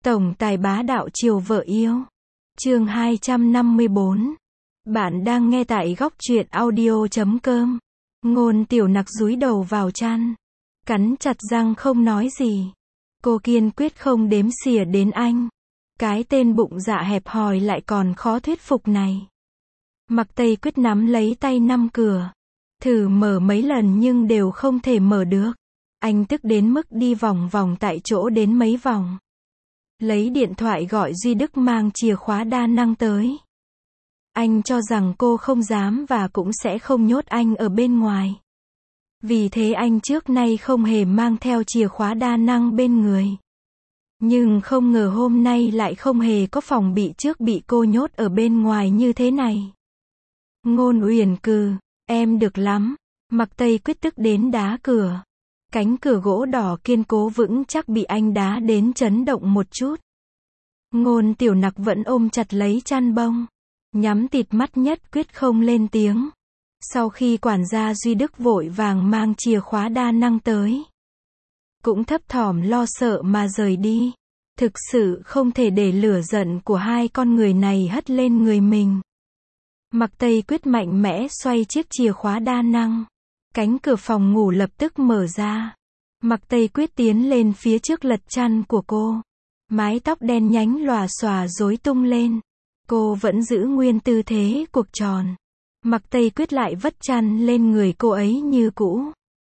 Tổng tài bá đạo chiều vợ yêu. Chương 254. Bạn đang nghe tại góc truyện audio.com. Ngôn Tiểu Nặc dúi đầu vào chăn, cắn chặt răng không nói gì. Cô kiên quyết không đếm xỉa đến anh. Cái tên bụng dạ hẹp hòi lại còn khó thuyết phục này. Mặc Tây Quyết nắm lấy tay năm cửa, thử mở mấy lần nhưng đều không thể mở được. Anh tức đến mức đi vòng vòng tại chỗ đến mấy vòng. Lấy điện thoại gọi Duy Đức mang chìa khóa đa năng tới. Anh cho rằng cô không dám và cũng sẽ không nhốt anh ở bên ngoài. Vì thế anh trước nay không hề mang theo chìa khóa đa năng bên người. Nhưng không ngờ hôm nay lại không hề có phòng bị trước bị cô nhốt ở bên ngoài như thế này. Ngôn Uyển cừ, em được lắm. Mặc Tây Quyết tức đến đá cửa. Cánh cửa gỗ đỏ kiên cố vững chắc bị anh đá đến chấn động một chút. Ngôn Tiểu Nặc vẫn ôm chặt lấy chăn bông, nhắm tịt mắt nhất quyết không lên tiếng. Sau khi quản gia Duy Đức vội vàng mang chìa khóa đa năng tới, cũng thấp thỏm lo sợ mà rời đi. Thực sự không thể để lửa giận của hai con người này hất lên người mình. Mặc Tây Quyết mạnh mẽ xoay chiếc chìa khóa đa năng. Cánh cửa phòng ngủ lập tức mở ra. Mặc Tây Quyết tiến lên phía trước lật chăn của cô. Mái tóc đen nhánh lòa xòa rối tung lên. Cô vẫn giữ nguyên tư thế cuộc tròn. Mặc Tây Quyết lại vất chăn lên người cô ấy như cũ.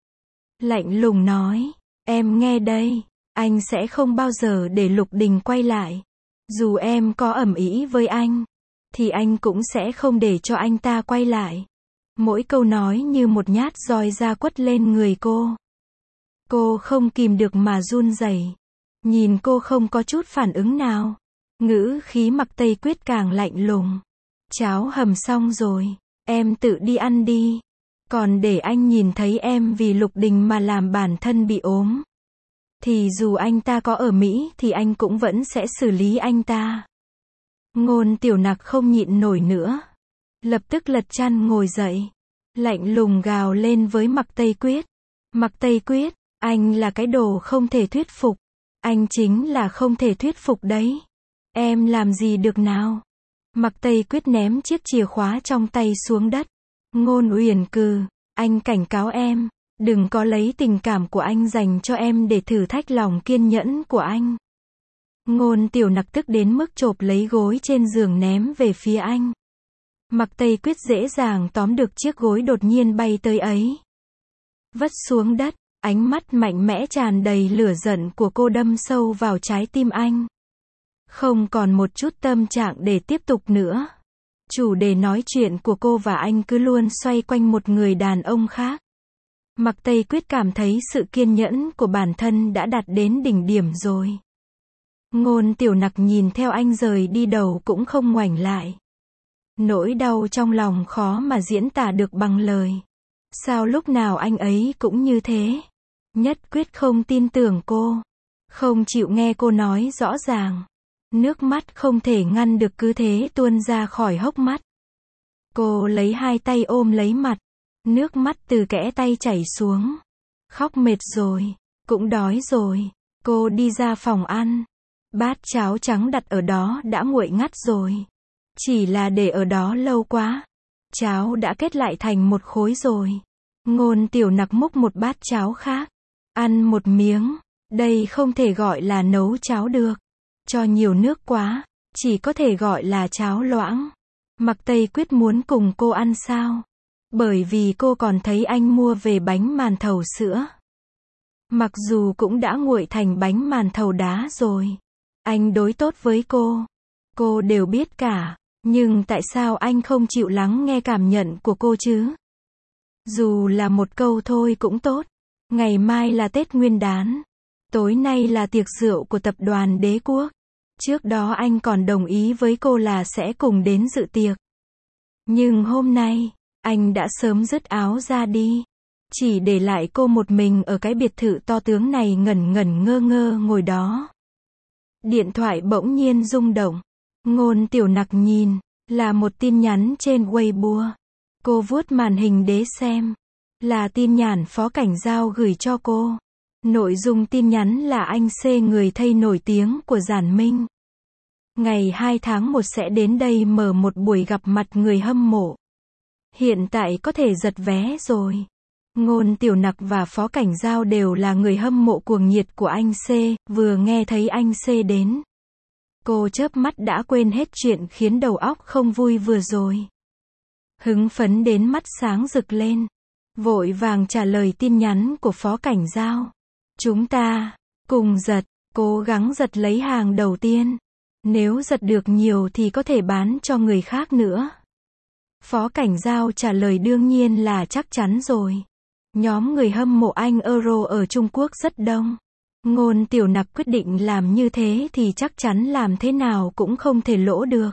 Lạnh lùng nói, em nghe đây, anh sẽ không bao giờ để Lục Đình quay lại. Dù em có ầm ĩ với anh, thì anh cũng sẽ không để cho anh ta quay lại. Mỗi câu nói như một nhát roi da quất lên người cô. Cô không kìm được mà run rẩy. Nhìn cô không có chút phản ứng nào. Ngữ khí Mặc Tây Quyết càng lạnh lùng. Cháo hầm xong rồi, em tự đi ăn đi. Còn để anh nhìn thấy em vì Lục Đình mà làm bản thân bị ốm, thì dù anh ta có ở Mỹ thì anh cũng vẫn sẽ xử lý anh ta. Ngôn Tiểu Nặc không nhịn nổi nữa. Lập tức lật chăn ngồi dậy. Lạnh lùng gào lên với Mặc Tây Quyết. Mặc Tây Quyết, anh là cái đồ không thể thuyết phục. Anh chính là không thể thuyết phục đấy. Em làm gì được nào? Mặc Tây Quyết ném chiếc chìa khóa trong tay xuống đất. Ngôn Uyển cừ, anh cảnh cáo em, đừng có lấy tình cảm của anh dành cho em để thử thách lòng kiên nhẫn của anh. Ngôn Tiểu Nặc tức đến mức chộp lấy gối trên giường ném về phía anh. Mặc Tây Quyết dễ dàng tóm được chiếc gối đột nhiên bay tới ấy. Vất xuống đất, ánh mắt mạnh mẽ tràn đầy lửa giận của cô đâm sâu vào trái tim anh. Không còn một chút tâm trạng để tiếp tục nữa. Chủ đề nói chuyện của cô và anh cứ luôn xoay quanh một người đàn ông khác. Mặc Tây Quyết cảm thấy sự kiên nhẫn của bản thân đã đạt đến đỉnh điểm rồi. Ngôn Tiểu Nặc nhìn theo anh rời đi đầu cũng không ngoảnh lại. Nỗi đau trong lòng khó mà diễn tả được bằng lời. Sao lúc nào anh ấy cũng như thế? Nhất quyết không tin tưởng cô. Không chịu nghe cô nói rõ ràng. Nước mắt không thể ngăn được cứ thế tuôn ra khỏi hốc mắt. Cô lấy hai tay ôm lấy mặt. Nước mắt từ kẽ tay chảy xuống. Khóc mệt rồi. Cũng đói rồi. Cô đi ra phòng ăn. Bát cháo trắng đặt ở đó đã nguội ngắt rồi. Chỉ là để ở đó lâu quá. Cháo đã kết lại thành một khối rồi. Ngôn Tiểu Nặc múc một bát cháo khác. Ăn một miếng. Đây không thể gọi là nấu cháo được. Cho nhiều nước quá. Chỉ có thể gọi là cháo loãng. Mặc Tây Quyết muốn cùng cô ăn sao? Bởi vì cô còn thấy anh mua về bánh màn thầu sữa. Mặc dù cũng đã nguội thành bánh màn thầu đá rồi. Anh đối tốt với cô đều biết cả. Nhưng tại sao anh không chịu lắng nghe cảm nhận của cô chứ? Dù là một câu thôi cũng tốt. Ngày mai là Tết Nguyên đán. Tối nay là tiệc rượu của tập đoàn Đế Quốc. Trước đó anh còn đồng ý với cô là sẽ cùng đến dự tiệc. Nhưng hôm nay, anh đã sớm dứt áo ra đi. Chỉ để lại cô một mình ở cái biệt thự to tướng này ngẩn ngẩn ngơ ngơ ngồi đó. Điện thoại bỗng nhiên rung động. Ngôn Tiểu Nặc nhìn, là một tin nhắn trên Weibo. Cô vuốt màn hình để xem. Là tin nhắn Phó Cảnh Giao gửi cho cô. Nội dung tin nhắn là anh C, người thầy nổi tiếng của Giản Minh. Ngày 2 tháng 1 sẽ đến đây mở một buổi gặp mặt người hâm mộ. Hiện tại có thể giật vé rồi. Ngôn Tiểu Nặc và Phó Cảnh Giao đều là người hâm mộ cuồng nhiệt của anh C, vừa nghe thấy anh C đến. Cô chớp mắt đã quên hết chuyện khiến đầu óc không vui vừa rồi. Hứng phấn đến mắt sáng rực lên. Vội vàng trả lời tin nhắn của Phó Cảnh Giao. Chúng ta cùng giật, cố gắng giật lấy hàng đầu tiên. Nếu giật được nhiều thì có thể bán cho người khác nữa. Phó Cảnh Giao trả lời đương nhiên là chắc chắn rồi. Nhóm người hâm mộ Anh Euro ở Trung Quốc rất đông. Ngôn Tiểu Nặc quyết định làm như thế thì chắc chắn làm thế nào cũng không thể lỗ được.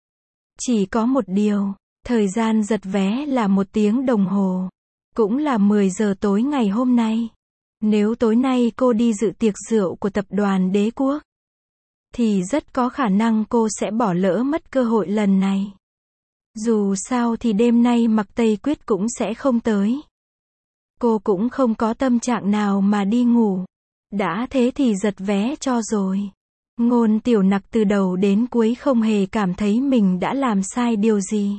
Chỉ có một điều, thời gian giật vé là 1 tiếng đồng hồ. Cũng là 10 giờ tối ngày hôm nay. Nếu tối nay cô đi dự tiệc rượu của tập đoàn Đế Quốc, thì rất có khả năng cô sẽ bỏ lỡ mất cơ hội lần này. Dù sao thì đêm nay Mạc Tây Quyết cũng sẽ không tới. Cô cũng không có tâm trạng nào mà đi ngủ. Đã thế thì giật vé cho rồi. Ngôn Tiểu Nặc từ đầu đến cuối không hề cảm thấy mình đã làm sai điều gì.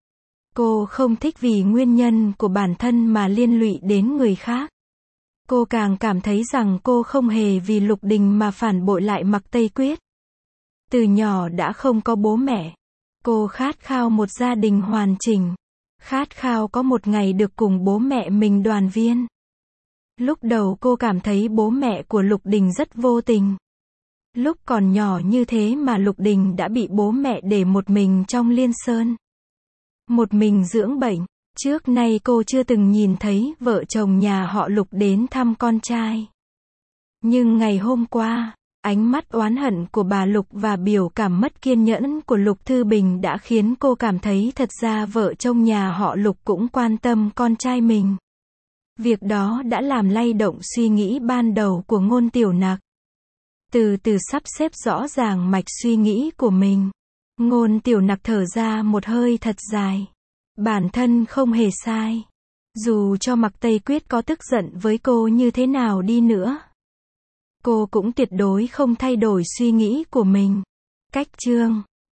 Cô không thích vì nguyên nhân của bản thân mà liên lụy đến người khác. Cô càng cảm thấy rằng cô không hề vì Lục Đình mà phản bội lại Mạc Tây Quyết. Từ nhỏ đã không có bố mẹ. Cô khát khao một gia đình hoàn chỉnh. Khát khao có một ngày được cùng bố mẹ mình đoàn viên. Lúc đầu cô cảm thấy bố mẹ của Lục Đình rất vô tình. Lúc còn nhỏ như thế mà Lục Đình đã bị bố mẹ để một mình trong Liên Sơn. Một mình dưỡng bệnh. Trước nay cô chưa từng nhìn thấy vợ chồng nhà họ Lục đến thăm con trai. Nhưng ngày hôm qua, ánh mắt oán hận của bà Lục và biểu cảm mất kiên nhẫn của Lục Thư Bình đã khiến cô cảm thấy thật ra vợ chồng nhà họ Lục cũng quan tâm con trai mình. Việc đó đã làm lay động suy nghĩ ban đầu của Ngôn Tiểu Nặc. Từ từ sắp xếp rõ ràng mạch suy nghĩ của mình, Ngôn Tiểu Nặc thở ra một hơi thật dài. Bản thân không hề sai. Dù cho Mạc Tây Quyết có tức giận với cô như thế nào đi nữa, cô cũng tuyệt đối không thay đổi suy nghĩ của mình. Cách chương